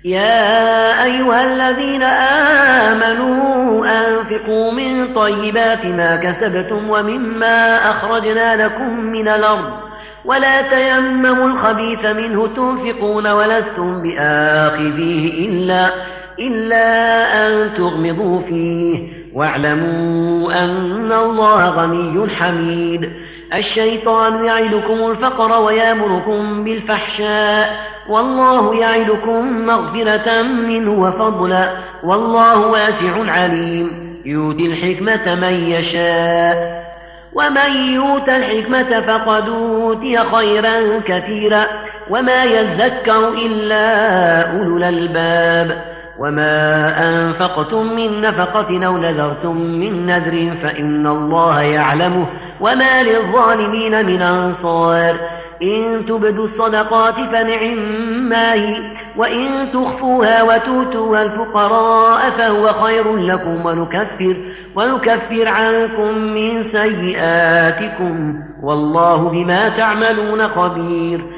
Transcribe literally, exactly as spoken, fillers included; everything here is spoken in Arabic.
يا أيها الذين آمنوا أنفقوا من طيبات ما كسبتم ومما أخرجنا لكم من الأرض ولا تيمموا الخبيث منه تنفقون ولستم بآخذيه إلا, إلا أن تغمضوا فيه واعلموا أن الله غني حميد. الشيطان يعدكم الفقر ويأمركم بالفحشاء والله يعدكم مغفرة منه وفضلا والله واسع عليم. يؤتي الحكمة من يشاء ومن يؤت الحكمة فقد أوتي خيرا كثيرا وما يذكر إلا أولو الألباب. وما أنفقتم من نفقة أو نذرتم من نذر فإن الله يعلمه وما للظالمين من أنصار. إن تبدوا الصدقات فنعما هي وإن تخفوها وتؤتوها الفقراء فهو خير لكم ونكفر, ونكفر عنكم من سيئاتكم والله بما تعملون خبير.